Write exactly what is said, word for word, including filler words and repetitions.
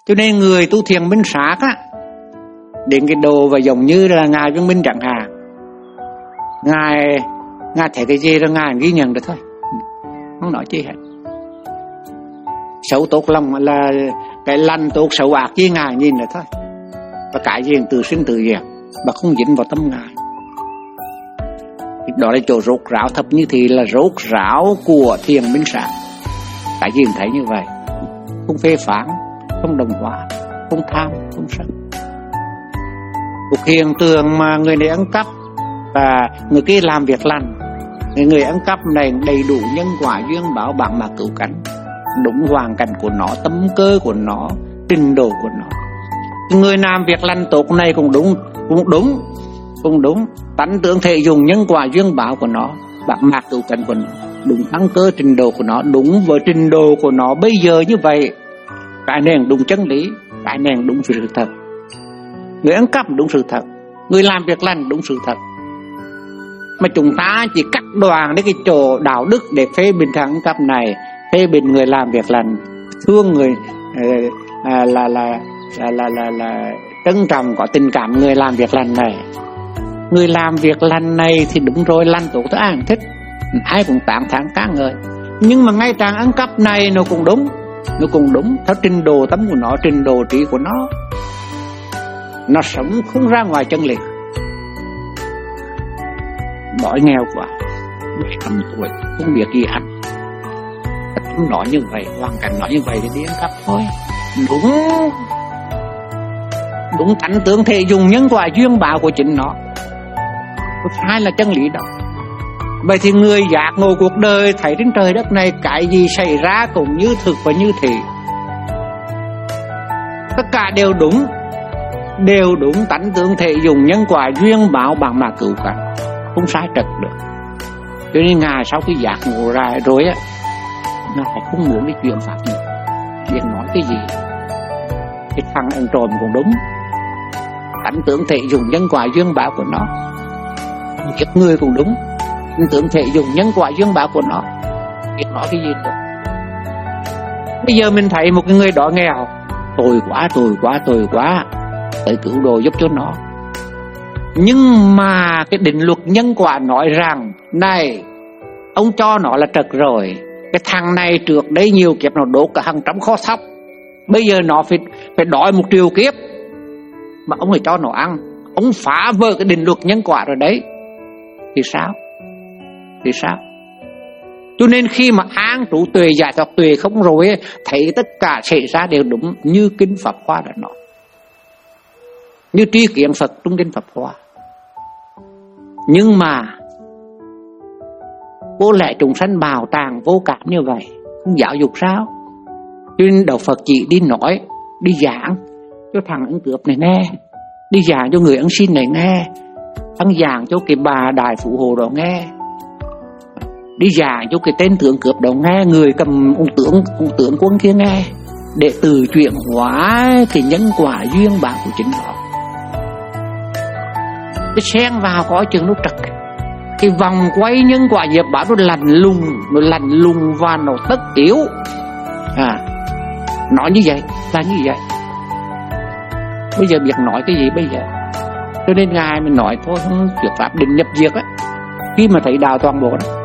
Cho nên người tu thiền minh sát á, đến cái đồ và giống như là Ngài Viên Minh chẳng hạn, Ngài Ngài thấy cái gì rồi Ngài ghi nhận được thôi, không nói chi hết. Xấu tốt lòng là cái lành tốt xấu ác với Ngài nhìn được thôi. Và cái gì tự sinh tự diệt và không dính vào tâm Ngài. Đó là chỗ rốt ráo thấp như thì là rốt ráo của thiền minh sát. Cái gì thấy như vậy, không phê phán, không đồng hóa, không tham, không sân. Một hiện tượng mà người này ăn cắp và người kia làm việc lành, người, người ăn cắp này đầy đủ nhân quả duyên báo bằng mà cứu cánh, đúng hoàn cảnh của nó, tâm cơ của nó, trình độ của nó. Người làm việc lành tốt này cũng đúng, cũng đúng, cũng đúng. Tánh tưởng thể dùng nhân quả duyên báo của nó, bạc mạc cứu cánh của nó, đúng tăng cơ trình độ của nó, đúng với trình độ của nó bây giờ như vậy. Cái này đúng chân lý, cái này đúng sự thật. Người ăn cắp đúng sự thật, người làm việc lành đúng sự thật. Mà chúng ta chỉ cắt đoàn đến cái chỗ đạo đức để phê bình thằng ăn cắp này, phê bình người làm việc lành, thương người à, là, là, là, là, là, là, là trân trọng có tình cảm người làm việc lành này. Người làm việc lành này thì đúng rồi, lành tốt tôi ai cũng thích, ai cũng tán thán ca ngợi. Nhưng mà ngay trạng ăn cắp này nó cũng đúng, nó cũng đúng theo trình độ tâm của nó, trình độ trí của nó. Nó sống không ra ngoài chân lý. Đói nghèo quá, bảy năm tuổi không biết gì ăn, không nói như vậy, hoàn cảnh nói như vậy thì đi ăn cắp thôi. Đúng, đúng tánh tướng thể dùng nhân quả duyên báo của chính nó. Hai là chân lý đó. Vậy thì người giác ngộ cuộc đời thấy trên trời đất này cái gì xảy ra cũng như thực và như thị, tất cả đều đúng, đều đúng tánh tướng thể dùng nhân quả duyên báo bằng mà cứu cả, không sai trật được. Cho nên Ngài sau khi giác ngộ ra rồi á, Ngài không muốn cái chuyện pháp nữa. Biết nói cái gì, cái thằng ăn trộm cũng đúng, tánh tướng thể dùng nhân quả duyên báo của nó. Giết người cũng đúng, tánh tướng thể dùng nhân quả duyên báo của nó. Biết nói cái gì nữa. Bây giờ mình thấy một cái người đó nghèo, tồi quá, tồi quá, tồi quá, tới cứu độ giúp cho nó. Nhưng mà cái định luật nhân quả nói rằng này, ông cho nó là trật rồi, cái thằng này trước đây nhiều kiếp nó đốt cả hàng trăm kho thóc, bây giờ nó phải, phải đói một triệu kiếp mà ông phải cho nó ăn. Ông phá vỡ cái định luật nhân quả rồi đấy. Thì sao? Thì sao? Cho nên khi mà an trụ tuệ giải thoát tuệ không rồi ấy, thấy tất cả xảy ra đều đúng như kinh Pháp Hoa đã nói, như tri kiến Phật trong kinh Pháp Hoa. Nhưng mà vô lẽ chúng sanh bào tràng vô cảm như vậy, không giáo dục sao? Cho nên Đạo Phật chỉ đi nói, đi giảng cho thằng ăn cướp này nghe, đi giảng cho người ăn xin này nghe, ăn giảng cho cái bà đại phụ hồ đó nghe, đi giảng cho cái tên tướng cướp đó nghe, người cầm ông tướng ông tướng quân kia nghe, để từ chuyển hóa cái nhân quả duyên báo của chính họ. Cái xen vào có chừng nó trật, cái vòng quay nhân quả nghiệp báo nó lành lùng, nó lành lùng và nó tất yếu. À, nói như vậy là như vậy. Bây giờ việc nói cái gì bây giờ? Cho nên Ngài mình nói thôi, không thuyết pháp định nhập diệt á, khi mà thấy đạo toàn bộ đó.